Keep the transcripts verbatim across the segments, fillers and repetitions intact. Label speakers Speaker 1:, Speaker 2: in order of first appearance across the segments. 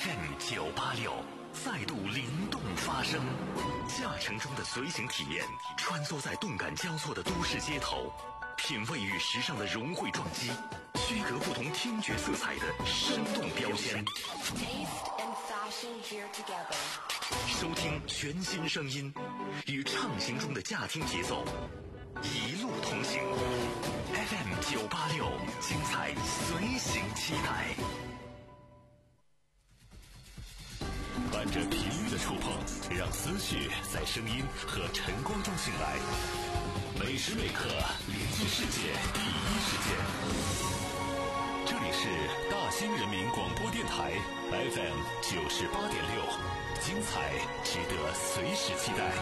Speaker 1: F M 九八六再度灵动发声，驾乘中的随行体验，穿梭在动感交错的都市街头，品味与时尚的融汇撞击，区隔不同听觉色彩的生动标签。收听全新声音，与畅行中的驾听节奏，一路同行。F M 九八六，精彩随行期待。伴着频率的触碰，让思绪在声音和晨光中醒来。每时每刻连接世界第一时间。这里是大兴人民广播电台 F M 九十八点六，精彩值得随时期待。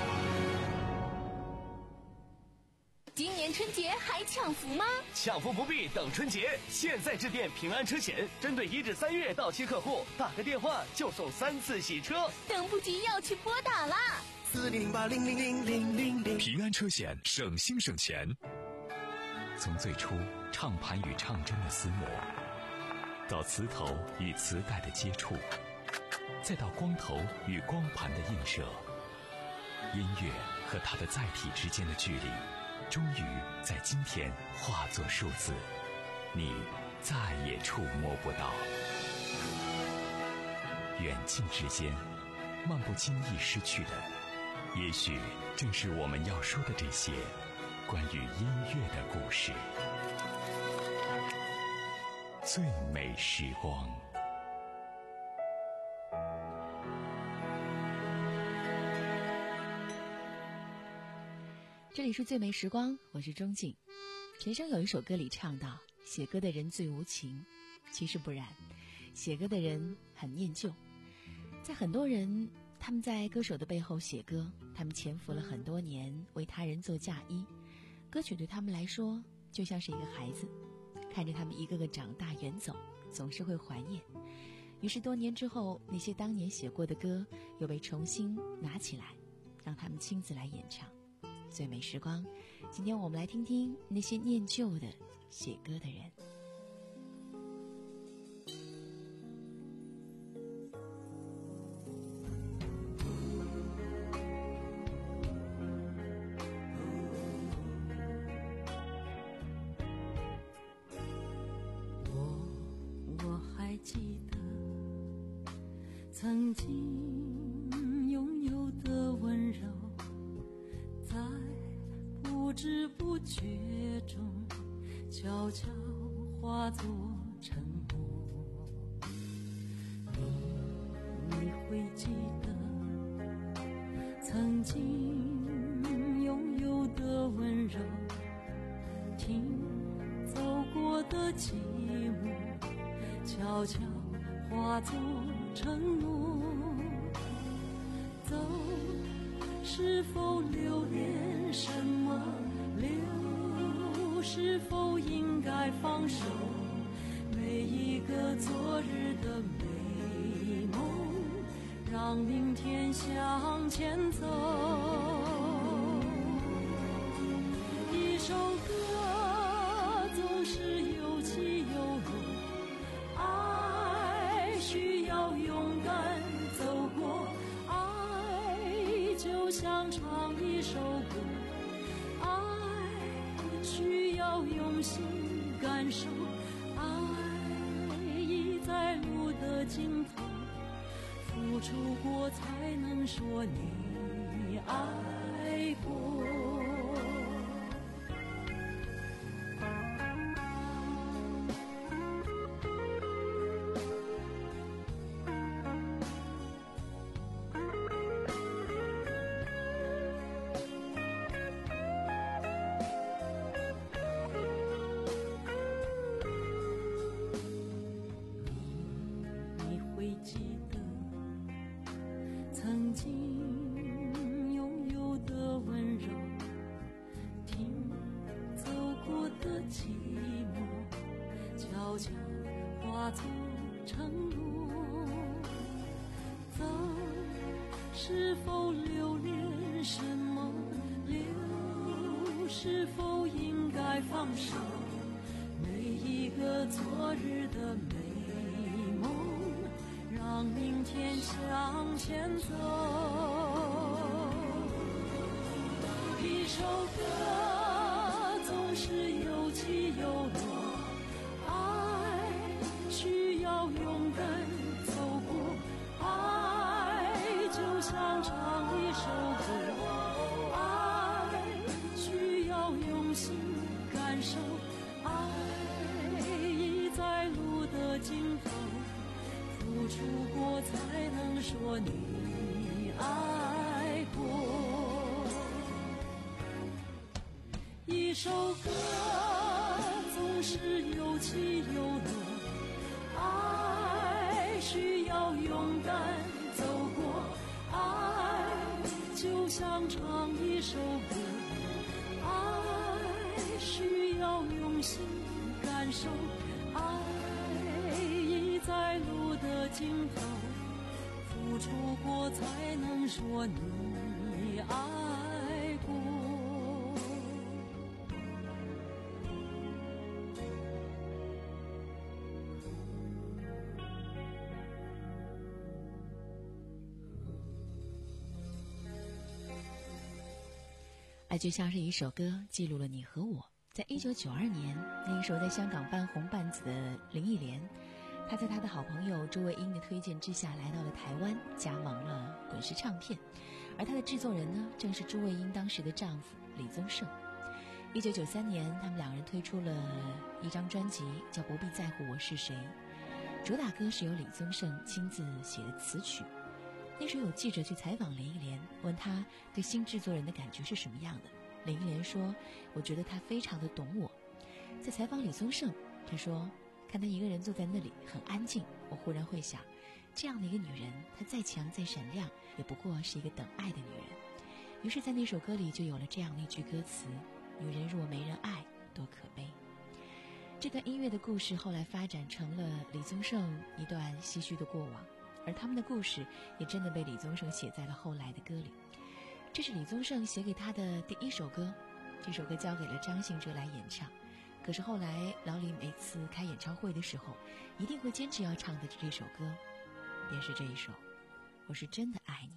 Speaker 2: 今年春节还抢福吗？
Speaker 3: 抢福不必等春节，现在致电平安车险，针对一至三月到期客户，打个电话就送三次洗车。
Speaker 2: 等不及要去拨打啦！
Speaker 4: 四零零八零零零零零零。
Speaker 1: 平安车险，省心省钱。从最初唱盘与唱针的厮磨，到磁头与磁带的接触，再到光头与光盘的映射，音乐和它的载体之间的距离，终于在今天化作数字，你再也触摸不到。远近之间，漫不经意失去的，也许正是我们要说的这些关于音乐的故事。最美时光。
Speaker 5: 这里是最美时光，我是钟静。陈升有一首歌里唱到，写歌的人最无情。其实不然，写歌的人很念旧。在很多人，他们在歌手的背后写歌，他们潜伏了很多年，为他人做嫁衣。歌曲对他们来说就像是一个孩子，看着他们一个个长大远走，总是会怀念。于是多年之后，那些当年写过的歌又被重新拿起来，让他们亲自来演唱。最美时光，今天我们来听听那些念旧的写歌的人。
Speaker 6: 我我还记得曾经拥有的温柔，在不知不觉中悄悄化作沉默。你你会记得曾经拥有的温柔，听走过的寂寞，悄悄化作承诺。走，是否留恋什么？留，是否应该放手？每一个昨日的美梦，让明天向前走。一首歌总是有起有落，爱需要勇敢走过，爱就像唱一首歌，爱需要用心感受，爱已在路的尽头，付出过才能说你爱过。是否留恋什么？留，是否应该放手？每一个昨日的美梦，让明向前走。一首歌总是有起有落，爱需要勇敢走过，爱就像唱一首歌，爱需要用心感受，爱已在路的尽头，付出过才能说你爱过。一首歌总是有起有落，爱需要勇敢走过，爱就像唱一首歌，爱需要用心感受，爱已在路的尽头，付出过才能说你爱过。
Speaker 5: 爱就像是一首歌，记录了你和我。在一九九二年，那个时候在香港半红半紫的林忆莲，她在她的好朋友朱卫英的推荐之下，来到了台湾，加盟了滚石唱片。而她的制作人呢，正是朱卫英当时的丈夫李宗盛。一九九三年，他们两人推出了一张专辑，叫《不必在乎我是谁》，主打歌是由李宗盛亲自写的词曲。那时候有记者去采访林忆莲，问她对新制作人的感觉是什么样的。林忆莲说：“我觉得他非常的懂我。”在采访李宗盛，他说：“看他一个人坐在那里很安静，我忽然会想，这样的一个女人，她再强再闪亮，也不过是一个等爱的女人。”于是，在那首歌里就有了这样的一句歌词：“女人若没人爱，多可悲。”这段音乐的故事后来发展成了李宗盛一段唏嘘的过往。而他们的故事也真的被李宗盛写在了后来的歌里。这是李宗盛写给他的第一首歌，这首歌交给了张信哲来演唱。可是后来老李每次开演唱会的时候，一定会坚持要唱的这首歌，便是这一首《我是真的爱你》。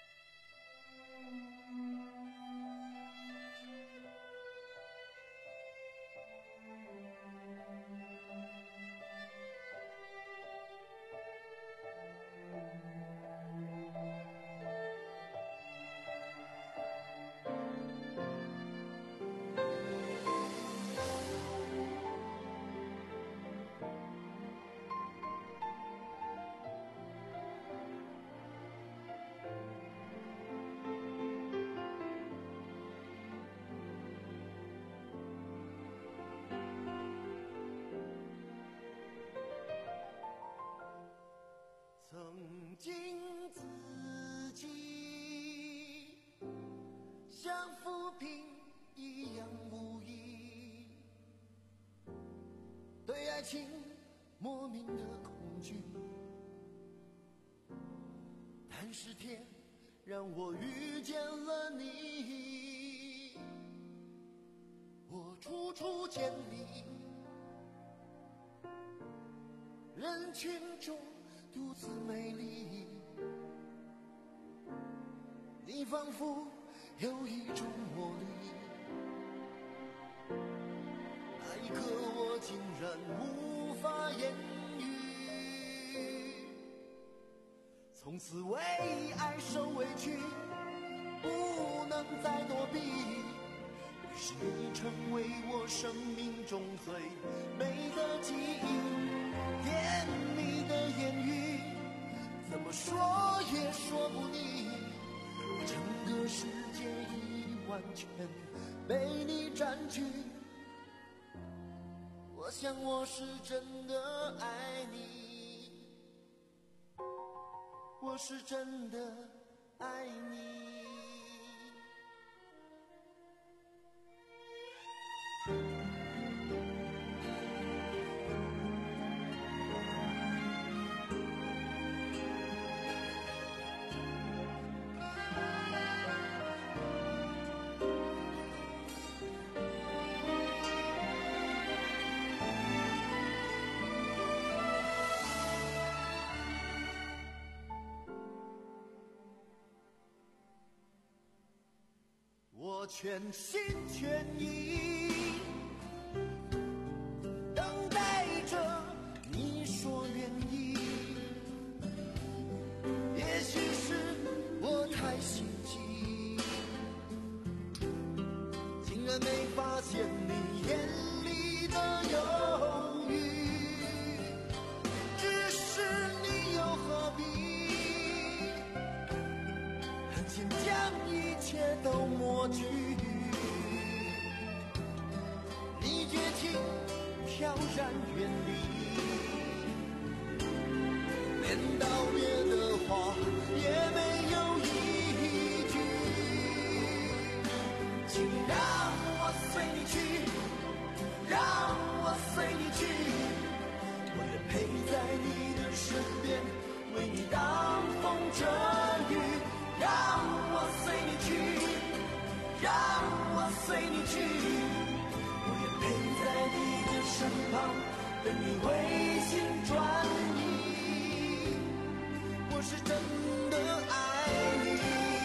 Speaker 4: 曾经自己像浮萍一样无依，对爱情莫名的恐惧，但是天让我遇见了你，我处处见你，人群中独自美丽，你仿佛有一种魔力，那一刻我竟然无法言语，从此为爱受委屈，不能再躲避，于是你成为我生命中最美的记忆，甜蜜的言语怎么说也说不腻，整个世界已完全被你占据，我想我是真的爱你，我是真的爱你。 我全心全意等待着你说愿意。也许是我太心急，竟然没发现你眼里的犹豫。只是你又何必狠心将一切都抹去？你决定飘然远离，连道别的话也没有一句。请让我随你去，让我随你去，我愿陪在你的身边，为你挡风遮雨。让我随你去，让我随你去，我愿陪在你的身旁，等你回心转意。我是真的爱你，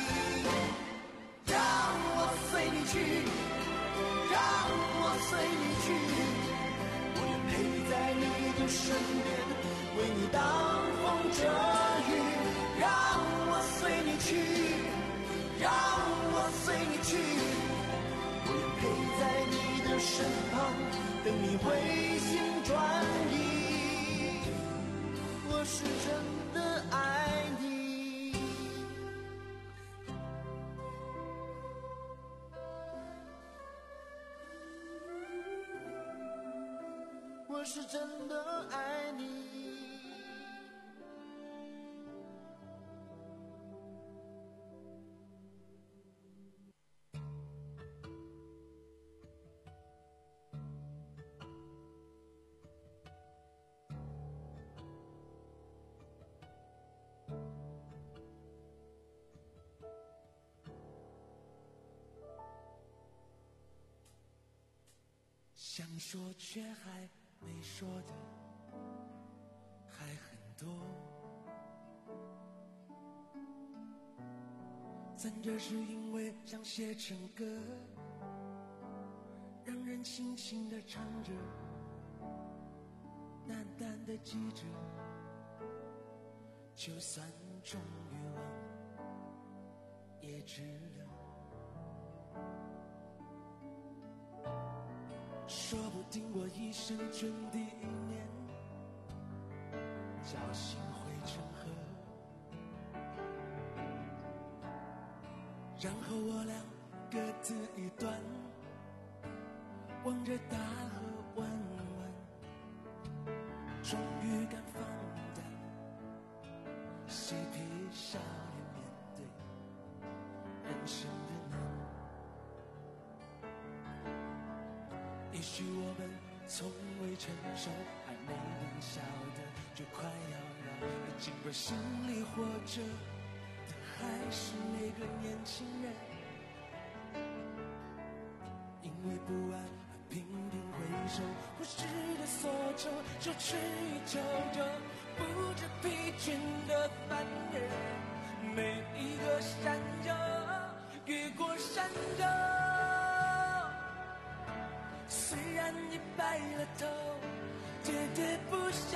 Speaker 4: 让我随你去，让我随你去，我愿陪在你的身边，为你挡风遮雨。让我随你去，让我随你去，我愿陪在你的身旁，等你回心转意。我是真的爱你，我是真的爱你。想说却还没说的还很多，咱这是因为想写成歌，让人轻轻地唱着，淡淡的记着，就算终于忘也值得。说不定我一生中第一年侥幸会成河，然后我俩各自一端，望着大河弯弯，终于敢放胆嬉皮笑脸面对人生的难。也许我们从未成熟，还没能晓得就快要老，尽管心里活着的还是那个年轻人，因为不安而频频回首，不时的所求，就去求救，不知疲倦的凡人，每一个山丘越过山丘，虽然已白了头，喋喋不休，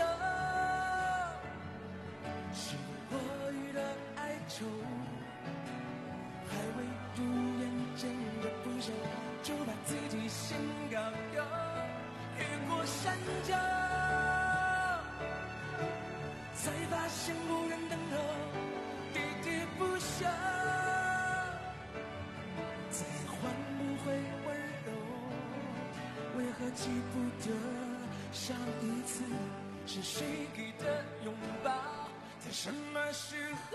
Speaker 4: 是我予的哀愁，还未如愿见着不朽，就把自己先搞丢，越过山丘，才发现无人等候，喋喋不休，再换不回温柔，为何记不得上一次是谁给的拥抱，在什么时候？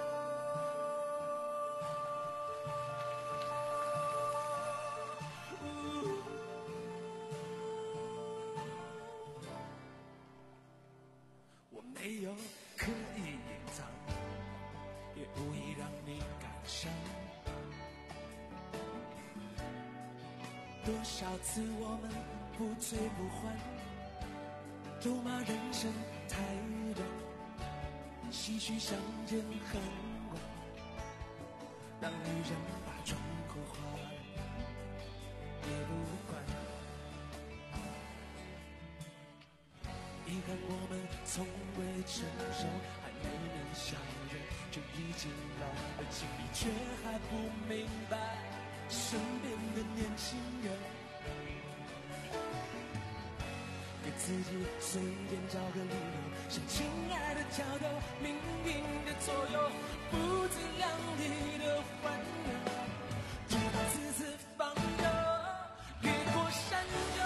Speaker 4: 我没有刻意隐藏，也无意让你感伤。多少次我们不醉不欢，咒骂人生太短，唏嘘相见恨晚，当女人把窗口画
Speaker 7: 不管。遗憾我们从未成熟，还没能相认，就已经老了，心里却还不明白身边的年轻人。给自己随便找个理由，向亲爱的挑逗，命运的左右，不自量力的温柔，直到次次放手，越过山丘。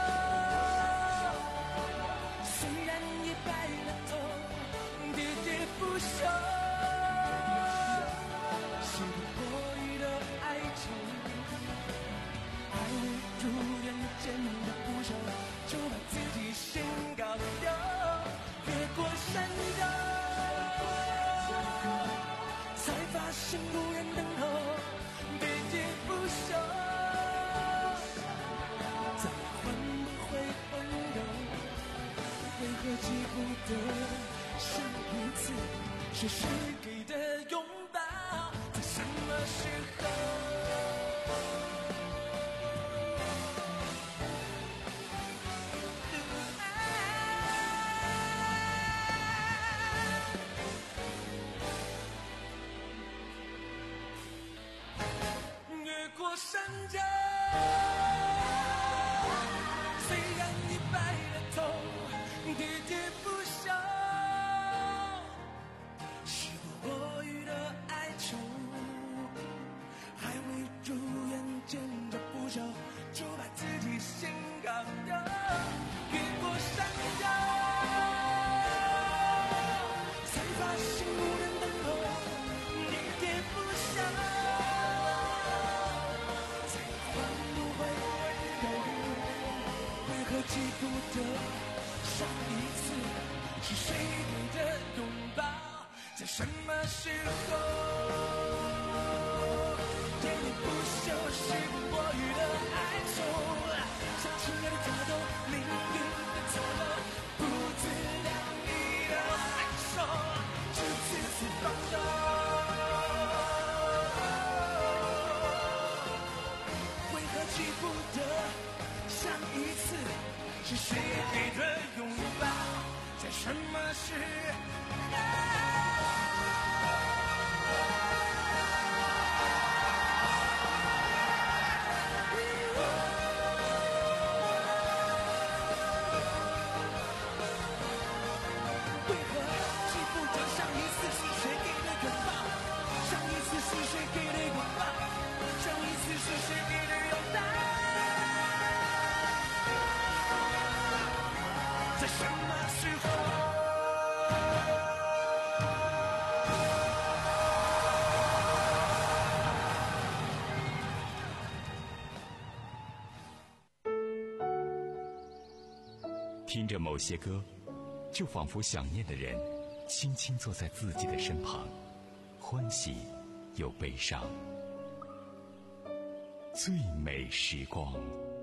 Speaker 7: 虽然已白了头，喋喋不休，是不过于的哀愁，爱未如愿见的不舍，就把自己先搞丢，越过山丘，才发现无人等候，喋喋不休，再换不回温柔，为何记不得上一次是谁给的拥抱，在什么时候。过山丘，虽然已白了头，喋喋不休，时过我予的哀愁，还未如愿见着不朽，就把自己先搞丢，越过山丘，才发现无人等候，喋喋不休，记不得上一次是谁给的拥抱，在什么时候，喋喋不休是过于的哀愁，像亲爱的挑逗，命运的左右，不自量力的爱手，就次次放手，为何记不得上一次是谁给的拥抱，在什么时候，为何记不得上一次是谁给的拥抱，上一次是谁给的拥抱，上一次是谁给的拥抱，在什么时候？
Speaker 1: 听着某些歌，就仿佛想念的人轻轻坐在自己的身旁，欢喜又悲伤。最美时光。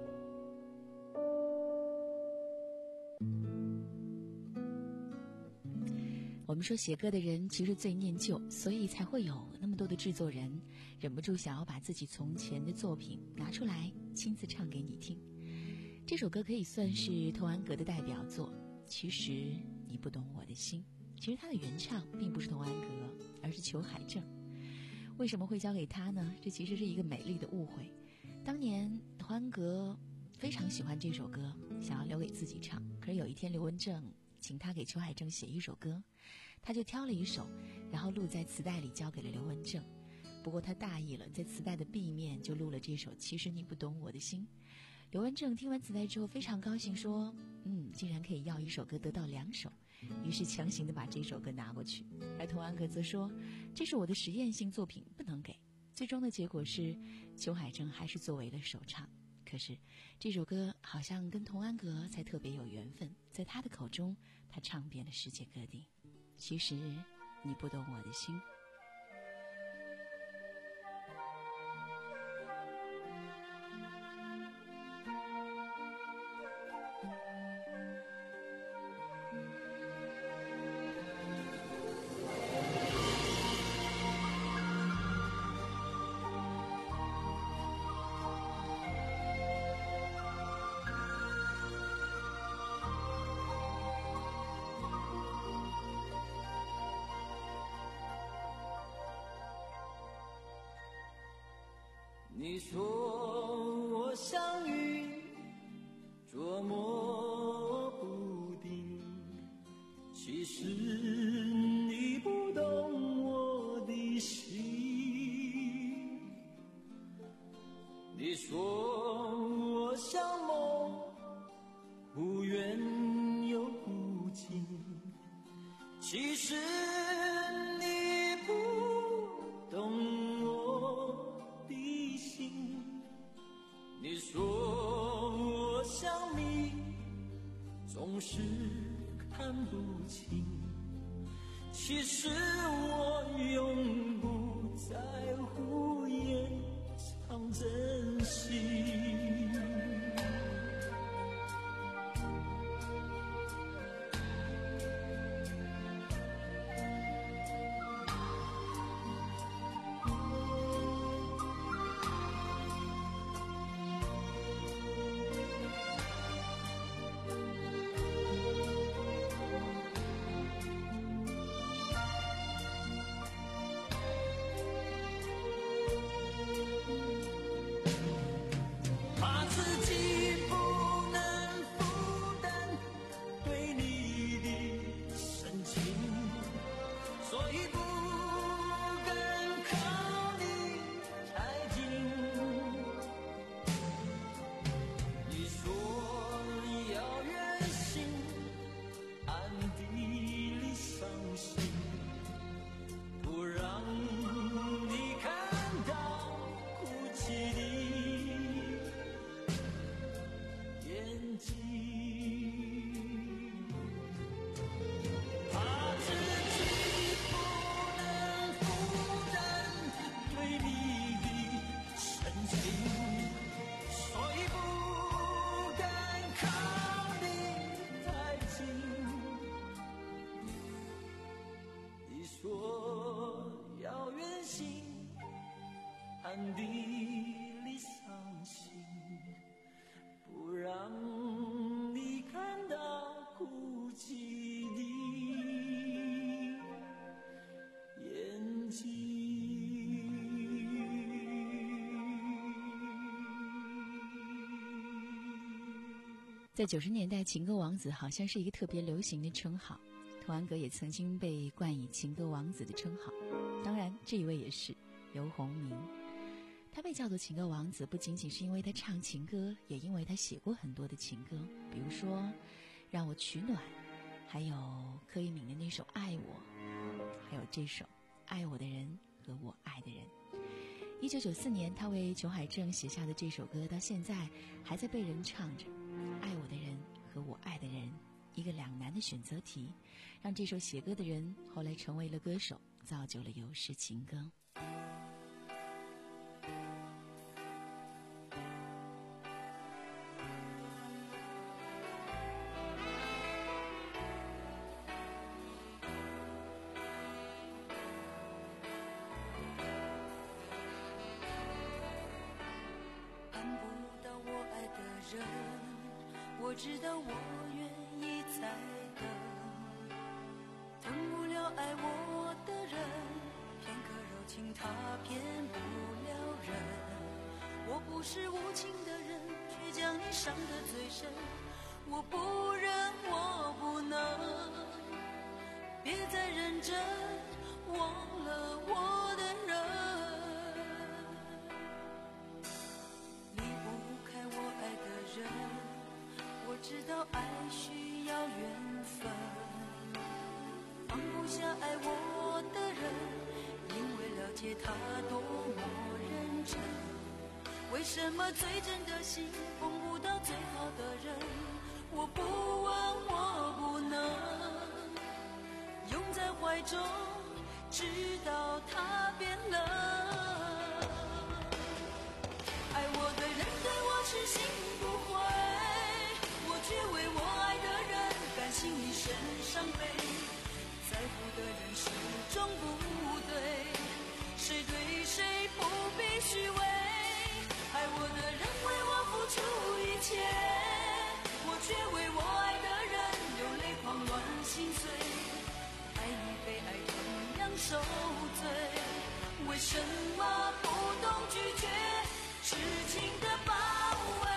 Speaker 5: 我们说写歌的人其实最念旧，所以才会有那么多的制作人忍不住想要把自己从前的作品拿出来亲自唱给你听。这首歌可以算是童安格的代表作，其实你不懂我的心。其实他的原唱并不是童安格，而是裘海正。为什么会交给他呢？这其实是一个美丽的误会。当年童安格非常喜欢这首歌，想要留给自己唱，可是有一天刘文正请他给裘海正写一首歌，他就挑了一首，然后录在磁带里交给了刘文正。不过他大意了，在磁带的 B 面就录了这首《其实你不懂我的心》。刘文正听完磁带之后非常高兴，说嗯，竟然可以要一首歌得到两首，于是强行的把这首歌拿过去。而童安格则说这是我的实验性作品，不能给。最终的结果是裘海正还是作为了首唱。可是这首歌好像跟童安格才特别有缘分，在他的口中他唱遍了世界各地。其实你不懂我的心。
Speaker 7: 你说我像云捉摸不定，其实你不懂我的心。你说我像梦不远又不近，其实你不懂我的心。你说我像你总是看不清，其实我永不在乎掩藏真心。暗地里伤心，不让你看到哭泣的眼睛。
Speaker 5: 在九十年代，情歌王子好像是一个特别流行的称号，童安格也曾经被冠以情歌王子的称号。当然，这一位也是游鸿明。他被叫做情歌王子，不仅仅是因为他唱情歌，也因为他写过很多的情歌，比如说《让我取暖》，还有柯以敏的那首《爱我》，还有这首《爱我的人和我爱的人》。一九九四年，他为裘海正写下的这首歌，到现在还在被人唱着。爱我的人和我爱的人，一个两难的选择题，让这首写歌的人后来成为了歌手，造就了有诗情歌。
Speaker 6: 我知道我愿意再等，等不了爱我的人，片刻柔情他骗不了人。我不是无情的人，却将你伤得最深。我不忍，我不能，别再认真，忘了我的人，离不开我爱的人。我知道爱需要缘分，放不下爱我的人，因为了解他多么认真。为什么最真的心碰不到最好的人？我不问，我不能，拥在怀中，直到他变冷。爱我的人对我痴心不悔，却为我爱的人甘心一生伤悲，在乎的人始终不对，谁对谁不必虚伪。爱我的人为我付出一切，我却为我爱的人流泪狂乱心碎。爱与被爱同样受罪，为什么不懂拒绝？ 痴情的包围。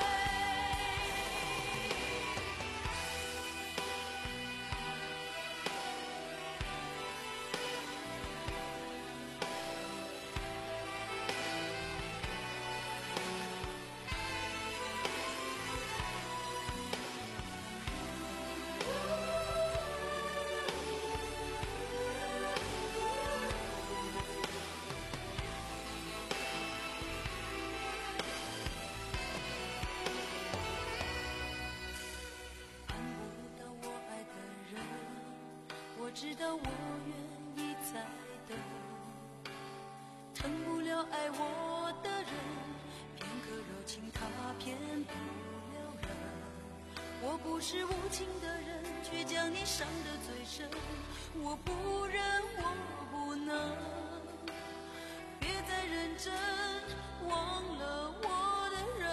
Speaker 6: 知道我愿意再等，疼不了爱我的人，片刻柔情他骗不了人。我不是无情的人，却将你伤得最深。我不忍，我不能，别再认真，忘了我的人。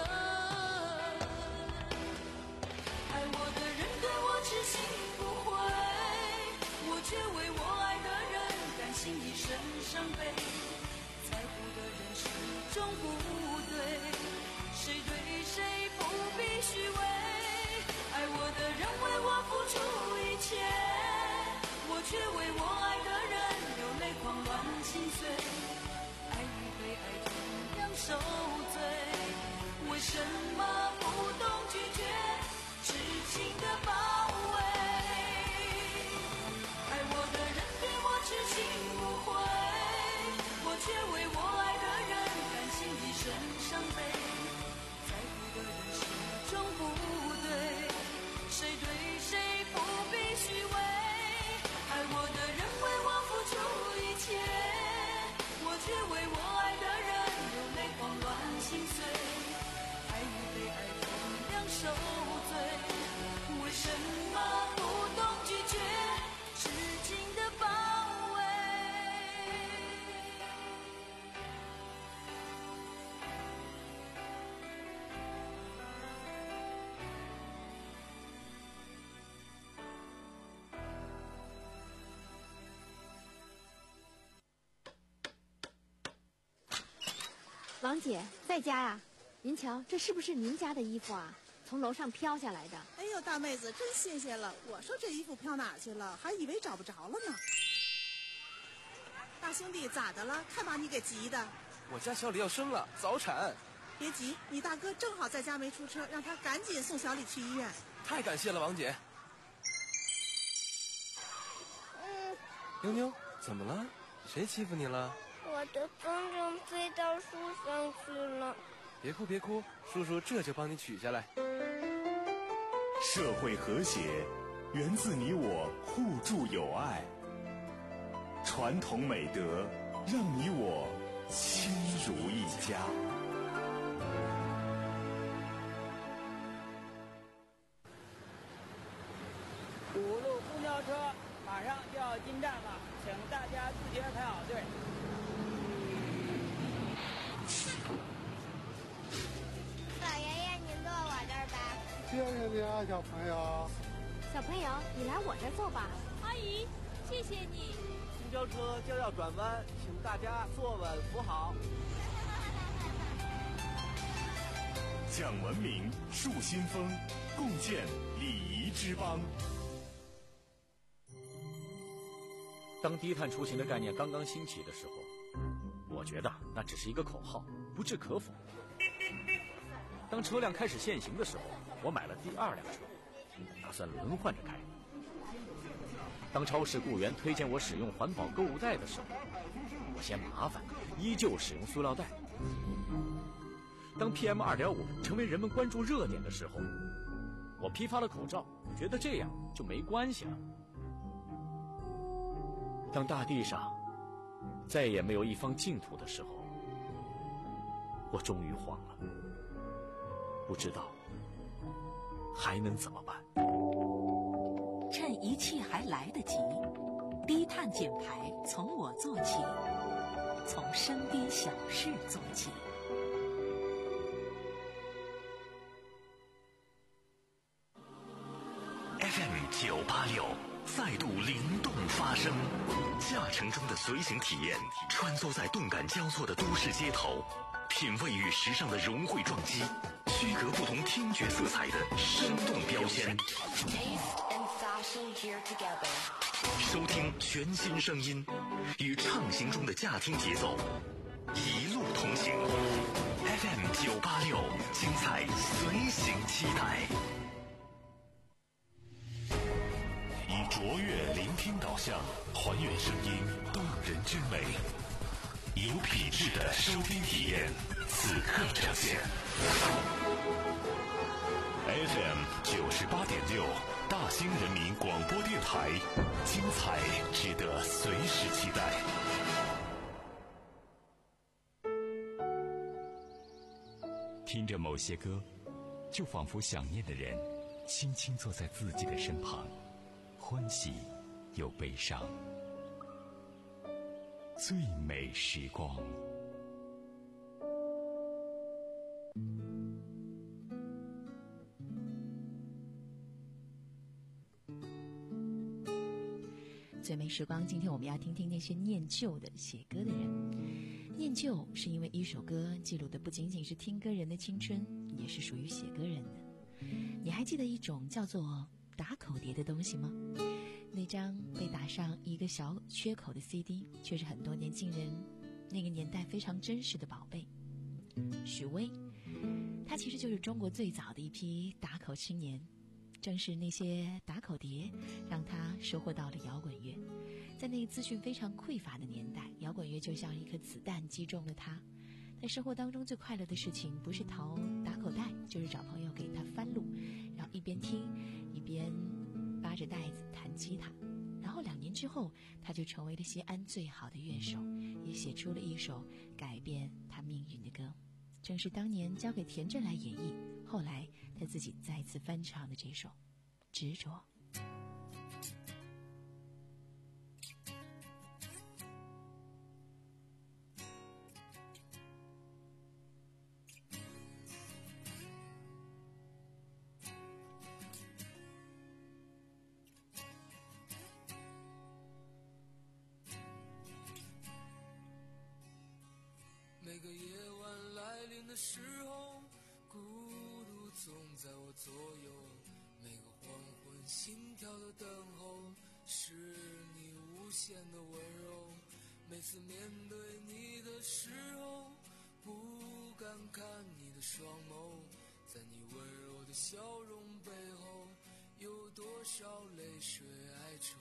Speaker 6: 爱我的人对我痴心不悔，我却为我爱的人甘心一生伤悲。在乎的人始终不对，谁对谁不必虚伪。爱我的人为我付出一切，我却为我爱的人流泪狂乱心碎。爱与被爱同样受罪，为什么不懂拒绝痴情的包围？痴心无悔，我却为我爱的人甘心一生伤悲。在乎的人始终不对，谁对谁不必虚伪。爱我的人为我付出一切，我却为我爱的人流泪狂乱心碎。爱与被爱同样受罪，为什么不懂拒绝痴情的包围？
Speaker 8: 王姐在家呀？您瞧，这是不是您家的衣服啊？从楼上飘下来的。
Speaker 9: 哎呦，大妹子真新鲜了！我说这衣服飘哪去了，还以为找不着了呢。大兄弟咋的了？看把你给急的。
Speaker 3: 我家小李要生了，早产。
Speaker 9: 别急，你大哥正好在家没出车，让他赶紧送小李去医院。
Speaker 3: 太感谢了，王姐。
Speaker 10: 嗯。
Speaker 3: 妞妞，怎么了？谁欺负你了？
Speaker 10: 我的风筝飞到树上去了。
Speaker 3: 别哭别哭，叔叔这就帮你取下来。
Speaker 1: 社会和谐源自你我互助友爱，传统美德让你我亲如一家。
Speaker 11: 五路公交车马上就要进站了，请大家自觉排好队。
Speaker 10: 老爷爷，您坐我这儿吧。
Speaker 12: 谢谢你啊，小朋友。
Speaker 8: 小朋友，你来我这儿坐吧。
Speaker 2: 阿姨，谢谢你。
Speaker 3: 公交车将要转弯，请大家坐稳扶好。
Speaker 1: 讲文明，树新风，共建礼仪之邦。
Speaker 13: 当低碳出行的概念刚刚兴起的时候，我觉得那只是一个口号，不置可否。当车辆开始限行的时候，我买了第二辆车，打算轮换着开。当超市雇员推荐我使用环保购物袋的时候，我嫌麻烦，依旧使用塑料袋。当 P M 二点五 成为人们关注热点的时候，我批发了口罩，觉得这样就没关系了。当大地上再也没有一方净土的时候，我终于慌了，不知道还能怎么办。
Speaker 14: 趁一切还来得及，低碳减排从我做起，从身边小事做起。
Speaker 1: F M 九八六再度灵动发声，驾乘中的随行体验，穿梭在动感交错的都市街头， 品味与时尚的融汇撞击，区隔不同听觉色彩的生动标签。收听全新声音，与畅行中的驾听节奏，一路同行。F M 九八六，精彩随行期待。以卓越聆听导向，还原声音动人之美，有品质的收听体验，此刻呈现。F M 九十八点六，大兴人民广播电台，精彩值得随时期待。听着某些歌，就仿佛想念的人轻轻坐在自己的身旁，欢喜又悲伤。最美时光。
Speaker 5: 最美时光，今天我们要听听那些念旧的写歌的人。念旧是因为一首歌记录的不仅仅是听歌人的青春，也是属于写歌人的。你还记得一种叫做打口碟的东西吗？那张被打上一个小缺口的 C D， 却是很多年轻人那个年代非常珍视的宝贝。许巍，他其实就是中国最早的一批打口青年。正是那些打口碟让他收获到了摇滚乐。在那个资讯非常匮乏的年代，摇滚乐就像一颗子弹击中了他。在生活当中最快乐的事情不是淘打口袋，就是找朋友给他翻录，然后一边听一边扒着袋子弹吉他。然后两年之后，他就成为了西安最好的乐手，也写出了一首改变他命运的歌。正是当年交给田震来演绎，后来他自己再次翻唱的这首《执着》。
Speaker 7: 每个夜晚来临的时候，孤独总在我左右，每个黄昏心跳的等候，是你无限的温柔。每次面对你的时候，不敢看你的双眸，在你温柔的笑容背后，有多少泪水哀愁。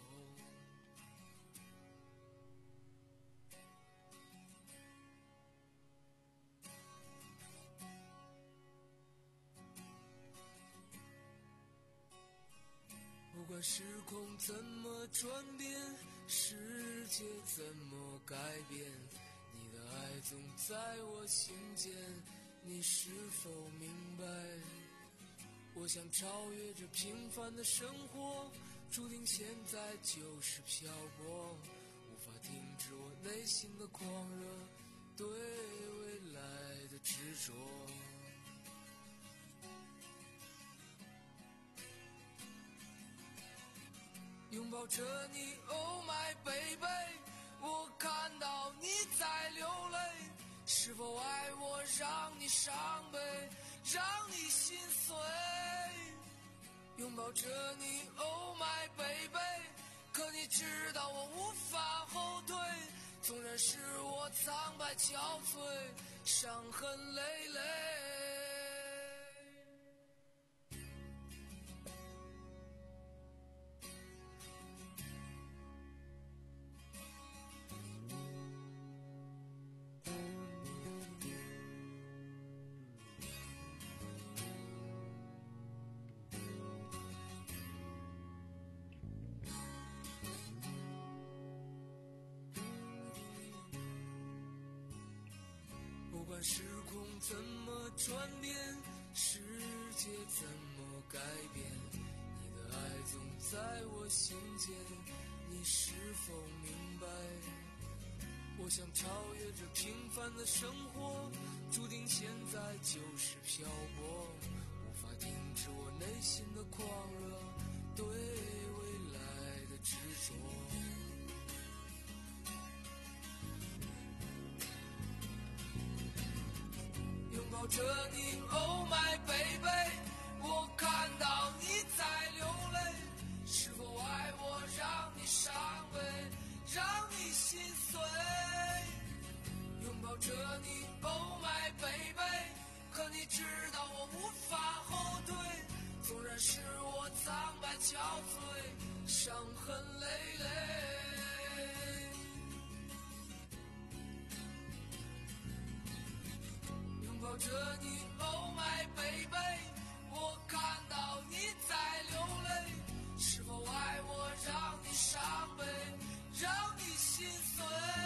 Speaker 7: 不管时空怎么转变，世界怎么改变，你的爱总在我心间，你是否明白？我想超越这平凡的生活，注定现在就是漂泊，无法停止我内心的狂热，对未来的执着。拥抱着你 Oh my baby， 我看到你在流泪，是否爱我让你伤悲，让你心碎？拥抱着你 Oh my baby， 可你知道我无法后退，纵然是我苍白憔悴，伤痕累累。不管时空怎么转变，世界怎么改变，你的爱总在我心间，你是否明白？我想超越这平凡的生活，注定现在就是漂泊，无法停止我内心的狂热，对未来的执着。 着你 Oh my baby， 我看到你在流泪，是否爱我让你伤悲，让你心碎，拥抱着你 Oh my baby， 可你知道我无法后退，纵然是我苍白憔悴，伤痕累累。拥抱着你 Oh my baby， 我看到你在流泪，是否爱我让你伤悲，让你心碎，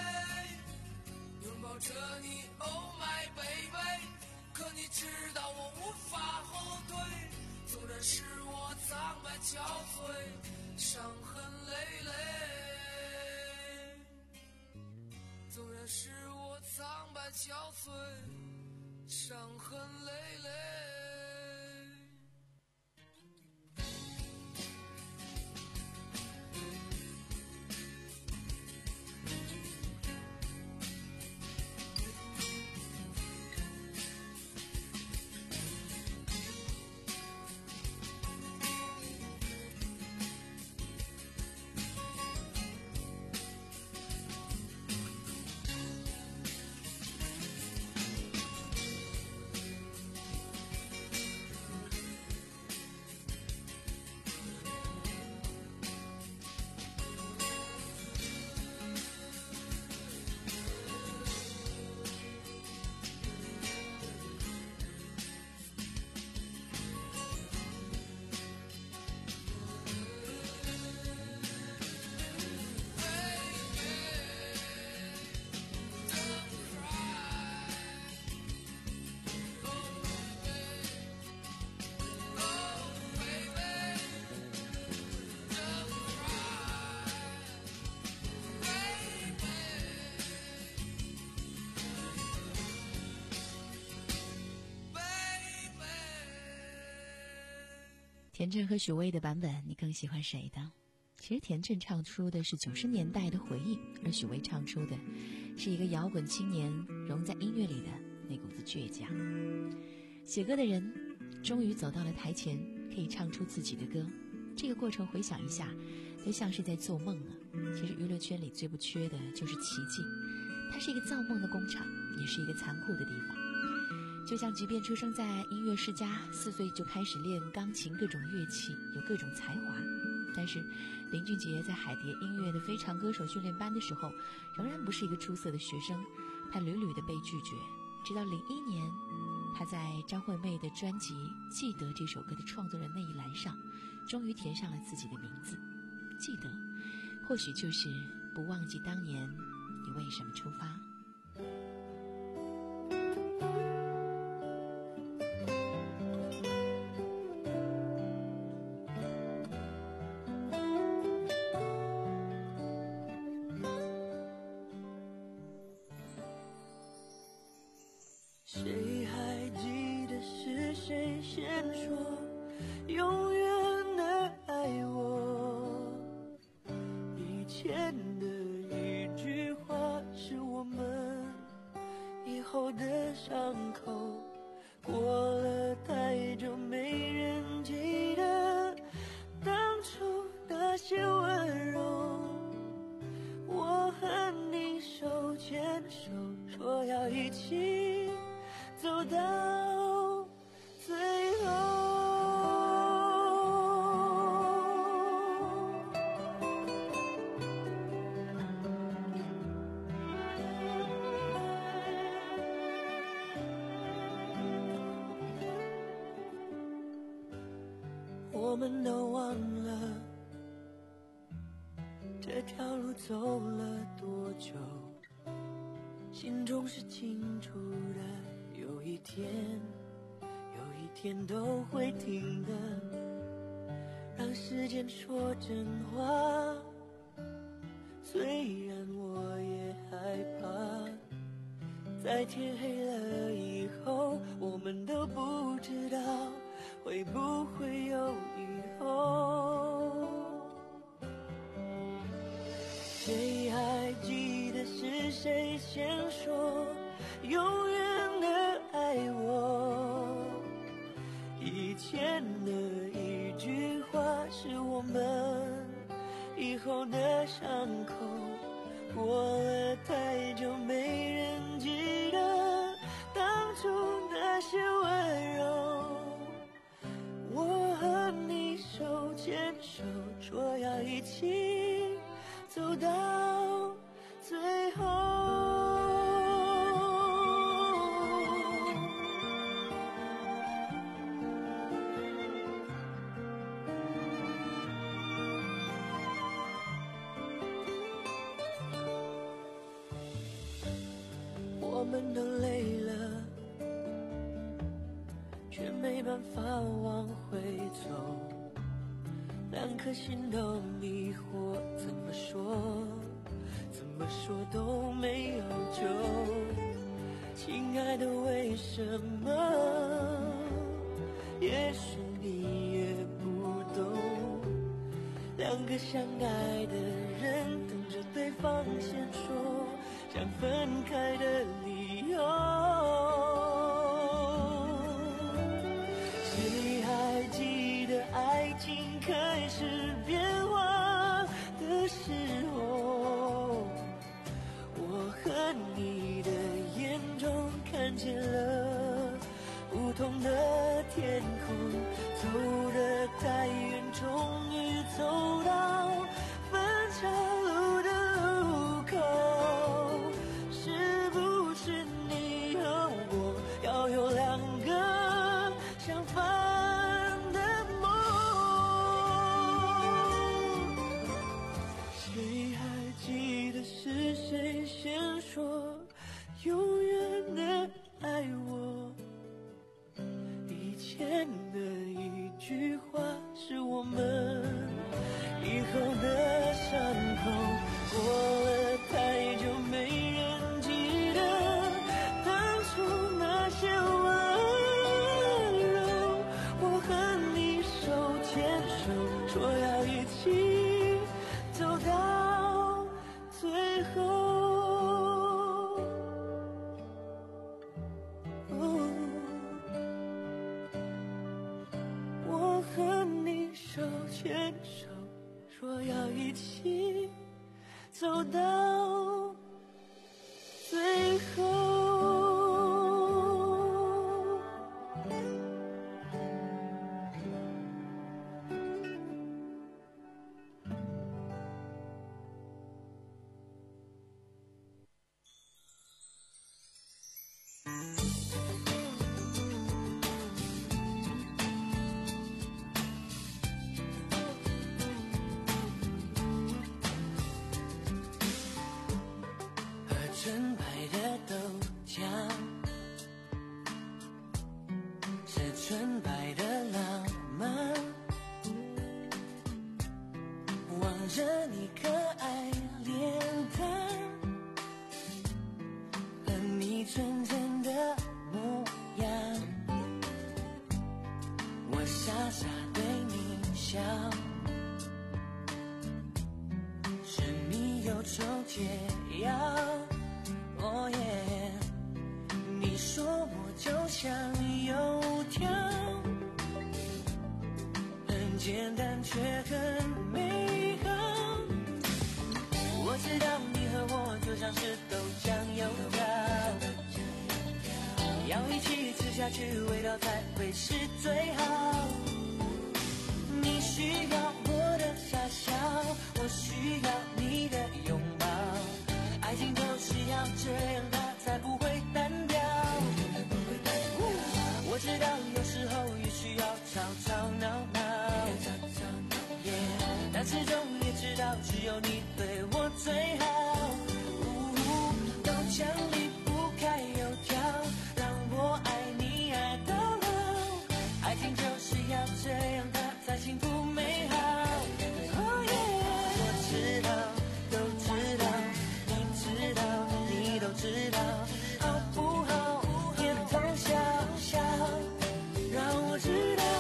Speaker 7: 拥抱着你 Oh my baby， 可你知道我无法后退，纵然是我苍白憔悴，伤痕累累，纵然是我苍白憔悴，伤痕累累。
Speaker 5: 田震和许巍的版本，你更喜欢谁的？其实田震唱出的是九十年代的回忆，而许巍唱出的是一个摇滚青年融在音乐里的那股子倔强。写歌的人终于走到了台前，可以唱出自己的歌。这个过程回想一下，都像是在做梦啊。其实娱乐圈里最不缺的就是奇迹，它是一个造梦的工厂，也是一个残酷的地方。就像即便出生在音乐世家，四岁就开始练钢琴各种乐器，有各种才华，但是林俊杰在海蝶音乐的非常歌手训练班的时候，仍然不是一个出色的学生，他屡屡的被拒绝。直到零一年，他在张惠妹的专辑《记得》这首歌的创作人那一栏上，终于填上了自己的名字。记得，或许就是不忘记当年你为什么出发。
Speaker 15: 谁还记得是谁先说永远的爱我？以前的一句话是我们以后的伤口，过了太久没人记得当初那些温柔。我和你手牵手说要一起走到最后。我们都忘了这条路走了多久，心中是清楚的，有一天有一天都会停的。让时间说真话，虽然我也害怕，在天黑了以后，我们都不知道会不会有以后。谁还记得是谁先说永远的爱我。以前的一句话是我们以后的伤口，过了太久没人记得当初那些温柔。我和你手牵手，说要一起走到最后。我们都累了，却没办法往回走，两颗心都迷惑，怎么说怎么说都没有救。亲爱的，为什么？也许你也不懂，两个相爱的人等着对方先说想分开的理由。谁还记得爱情开始变化的时候，我和你的眼中看见了不同的天空，走得太远，终于走到分岔路的路口。是不是你和我要有两个相反的梦？谁还记得是谁先说永远的爱我？以前的一句话是我们以后的伤口，过了太久没人记得当初那些温柔。我和你手牵手，说要一起走到最后。我和你手牵手，说要一起走到最后。纯白的豆浆，是纯白的浪漫。望着你可爱脸蛋和你纯真的模样，我傻傻对你笑，是你忧愁解药。哦耶！你说我就像油条，很简单却很美好。我知道你和我就像是豆浆油条，要一起吃下去，味道才会是最好。你需要我的傻笑，我需要你的拥抱。爱情就是要这样，它才不会单调。我知道有时候也需要吵吵闹闹， yeah, 但始终也知道只有你对我最好。豆浆离不开油条，让我爱你爱到老。爱情就是要这样，它才幸福美好。Oh yeah, 我知道，都知道。知道，你都知道，好不好？点头笑笑，让我知道。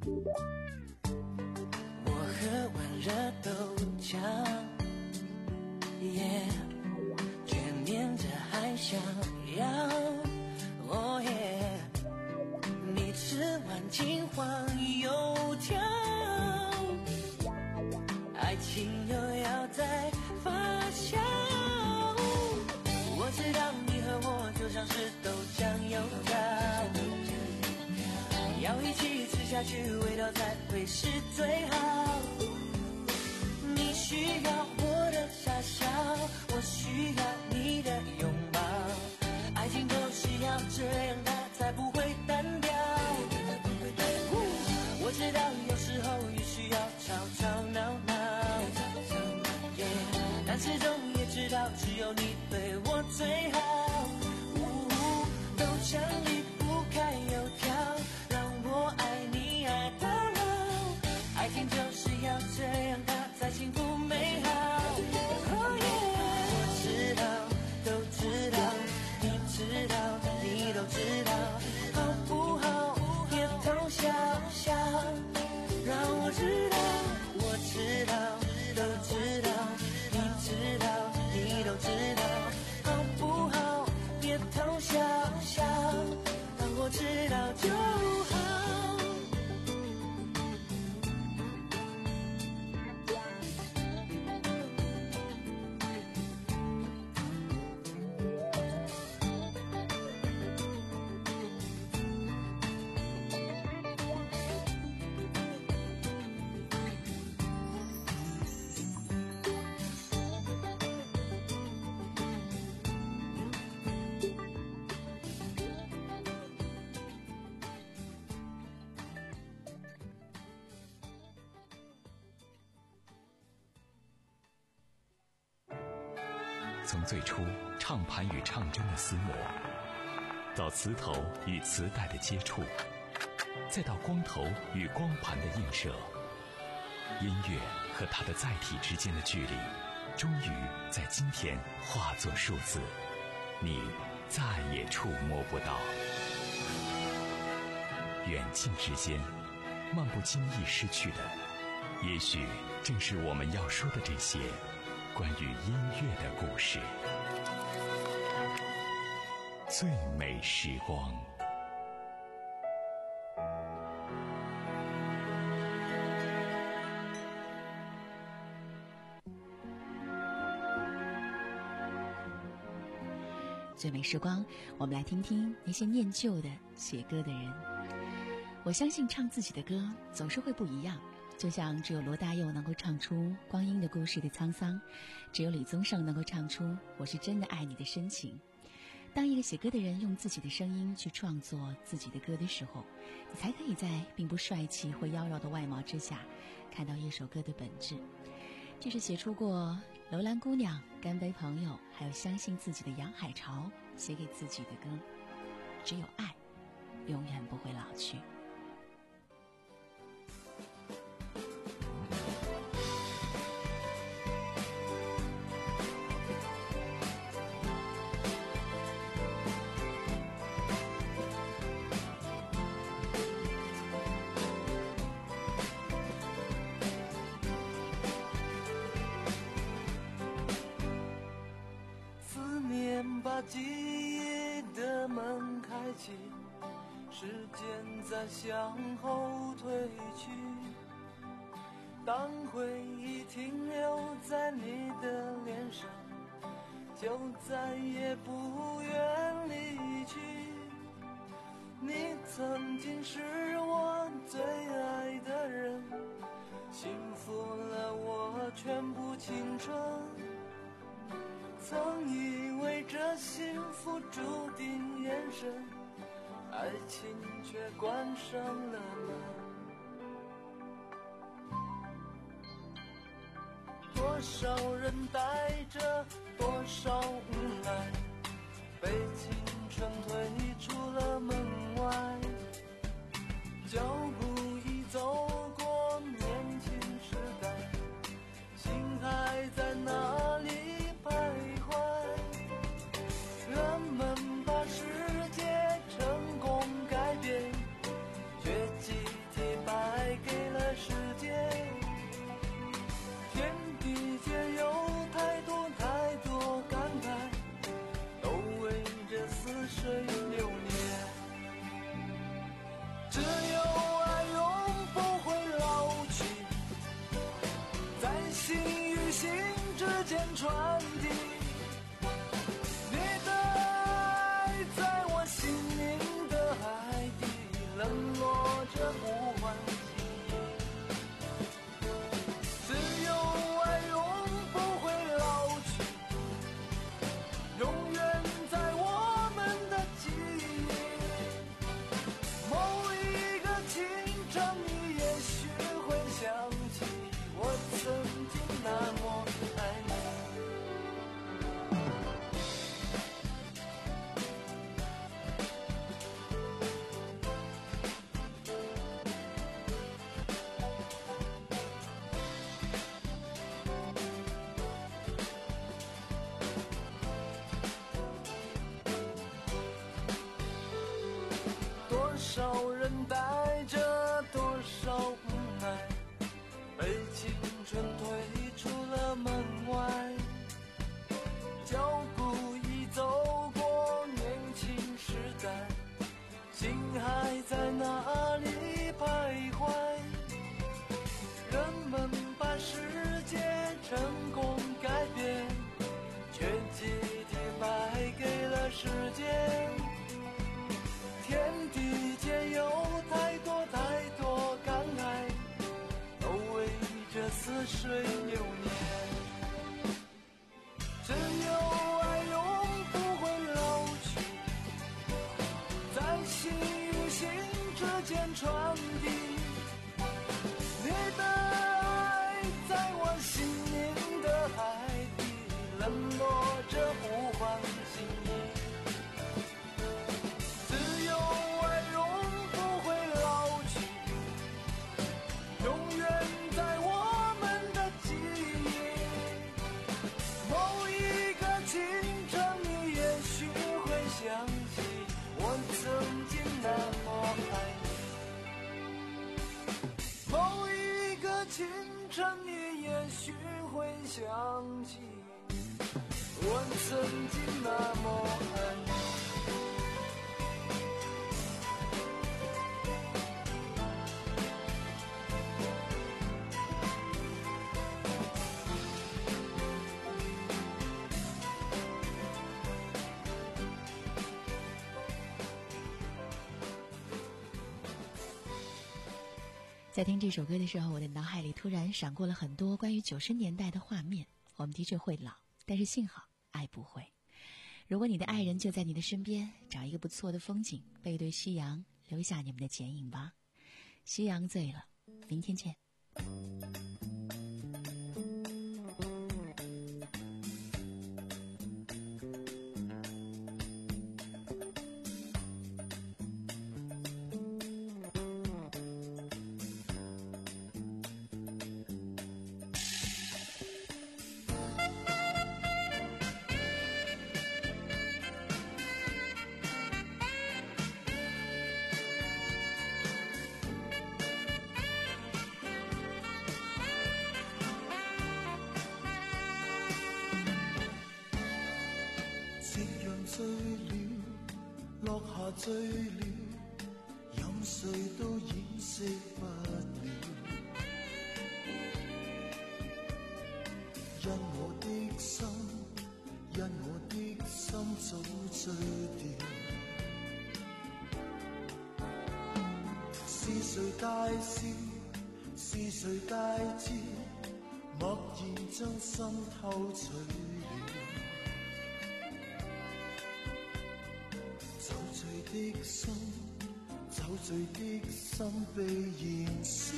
Speaker 15: 我喝完热豆浆，耶，却念着还想要，哦耶，你吃完金黄油条，爱情又要再发酵。我知道你和我就像是豆浆油条，要一起吃下去，味道才会是最好。你需要我的傻笑，我需要你的拥抱，爱情就是要这样，它才不会单调。我知道有时候也需要吵吵闹闹，但始终也知道只有你对我最好。豆浆离不开油条，让我爱你爱到老，爱情就是要这样，它才幸福美好。Oh yeah， 我知道，都知道，你知道，你都知道，好不好？别偷笑笑，让我知道，我知道，都知道，你知道，你都知道，好不好？别偷笑笑，让我知道就好。
Speaker 1: 从最初唱盘与唱针的厮磨，到磁头与磁带的接触，再到光头与光盘的映射，音乐和它的载体之间的距离，终于在今天化作数字，你再也触摸不到。远近之间，漫不经意失去的，也许正是我们要说的这些关于音乐的故事。最美时光。
Speaker 5: 最美时光，我们来听听那些念旧的写歌的人。我相信唱自己的歌总是会不一样，就像只有罗大佑能够唱出光阴的故事的沧桑，只有李宗盛能够唱出我是真的爱你的深情。当一个写歌的人用自己的声音去创作自己的歌的时候，你才可以在并不帅气或妖娆的外貌之下看到一首歌的本质。这是写出过楼兰姑娘、干杯朋友还有相信自己的杨海潮写给自己的歌。只有爱永远不会老去。
Speaker 15: 把记忆的门开启，时间在向后退去，当回忆停留在你的脸上，就再也不愿离去。你曾经是我最爱的人，幸福了我全部青春，曾以为这幸福注定延伸，爱情却关上了门。多少人带着多少无奈，被青春推出了门外，脚步已走过年轻时代，心还在哪里徘徊。人们把世界成功改变，却集体败
Speaker 7: 少人带着多少无奈，被青春推出了门外，脚步已走过年轻时代，心还在哪里徘徊？人们把世界成功改变，却集体卖给了时间。天地间有太多太多感慨，都为这似水流年。只有爱永不会老去，在心与心之间传递。你的爱在我心灵的海底，冷落着呼唤心意。只有爱永不会老去，永远在我们的记忆。某一个清晨，你也许会想起我曾经那么爱你。某一个清晨，你也许会想起我曾经那么爱你。
Speaker 5: 在听这首歌的时候，我的脑海里突然闪过了很多关于九十年代的画面。我们的确会老，但是幸好爱不会。如果你的爱人就在你的身边，找一个不错的风景，背对夕阳，留下你们的剪影吧。夕阳醉了，明天见。
Speaker 4: 醉了，落下醉了，任谁都掩饰不了。因我的心，因我的心早醉掉。是谁大笑？是谁大知？默然将心偷取了。酒醉的心，酒醉的心被燃烧。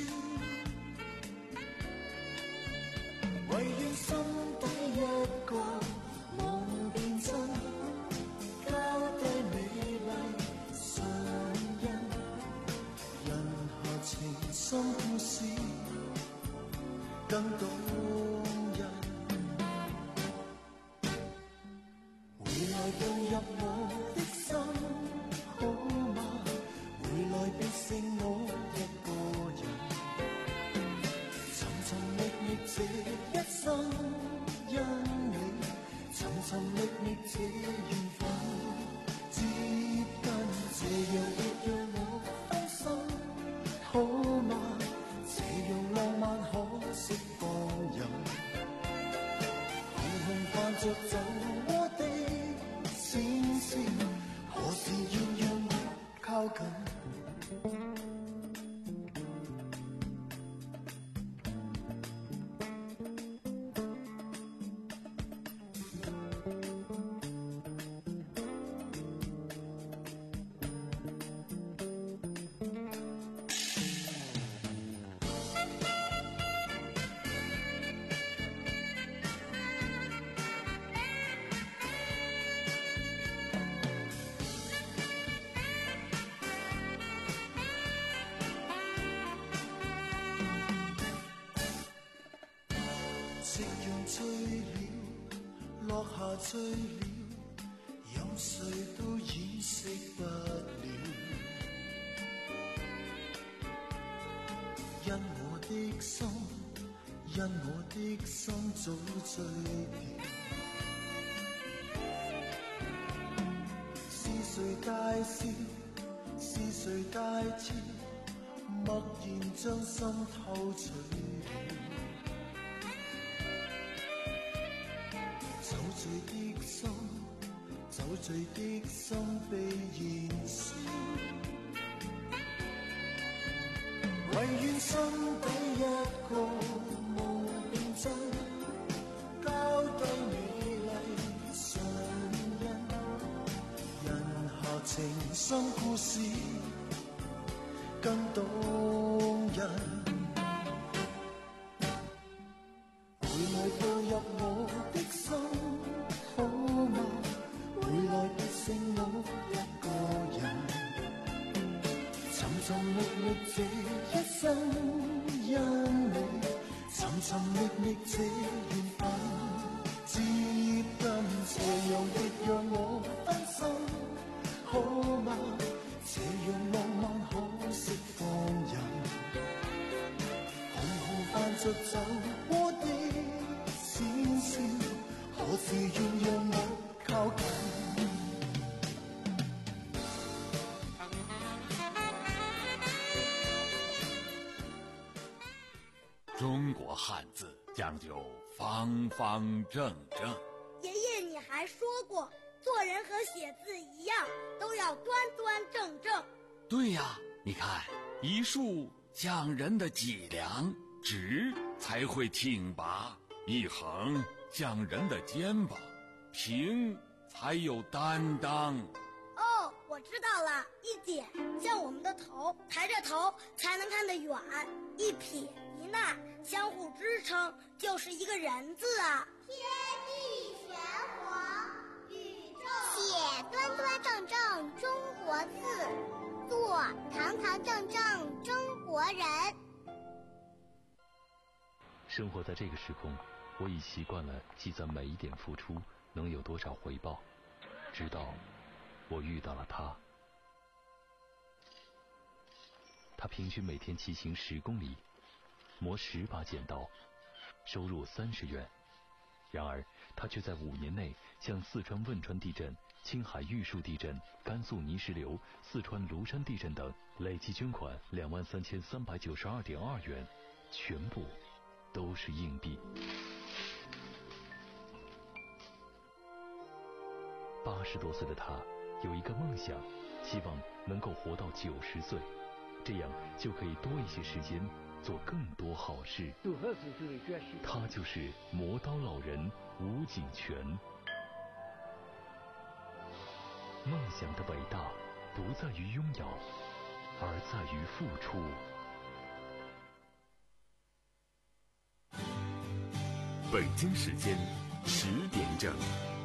Speaker 4: 唯愿心底一个梦變真，交低美麗唇印，人下情深故事更動人。回來步入我的心，好嗎？回來別剩我一個人。尋尋覓覓這一生，因你尋尋覓覓這緣分，接近這樣別讓我分心，好嗎？這樣浪漫可釋放人，紅紅伴着酒窩的閃閃，何時願讓我靠近？夕陽醉了，落下醉了，任誰都掩飾不了。 因我的心，因我的心早醉掉。是谁大笑？是谁大俏？默然将心偷取了。酒醉的心，酒醉的心被燃烧。唯愿心底一个梦变真，交低美丽唇印。人下情深故事更动人。回来步入我的心，好吗？回来别剩我一个人。寻寻觅觅这一生，因你寻寻觅觅这缘分，接近斜阳亦让我分心，好吗？斜阳浪漫可释放人，红红泛着酒窩的鮮笑，何時願讓我靠近？
Speaker 16: 中国汉字讲究方方正正。
Speaker 17: 爷爷，你还说过，做人和写字一样，都要端端正正。
Speaker 16: 对呀，你看，一竖讲人的脊梁，直才会挺拔；一横讲人的肩膀，平才有担当。
Speaker 17: 哦，我知道了，一点像我们的头，抬着头才能看得远；一撇一捺相互支撑，就是一个人字啊。
Speaker 18: 天地玄黄，宇宙写端端正正中国字，做堂堂正正中国人。
Speaker 19: 生活在这个时空，我已习惯了计算每一点付出能有多少回报，直到我遇到了他。他平均每天骑行十公里，磨十把剪刀，收入三十元。然而他却在五年内向四川汶川地震、青海玉树地震、甘肃泥石流、四川庐山地震等累计捐款两万三千三百九十二点二元，全部都是硬币。八十多岁的他有一个梦想，希望能够活到九十岁，这样就可以多一些时间做更多好事。他就是磨刀老人吴景全。梦想的伟大不在于拥有，而在于付出。
Speaker 1: 北京时间十点整。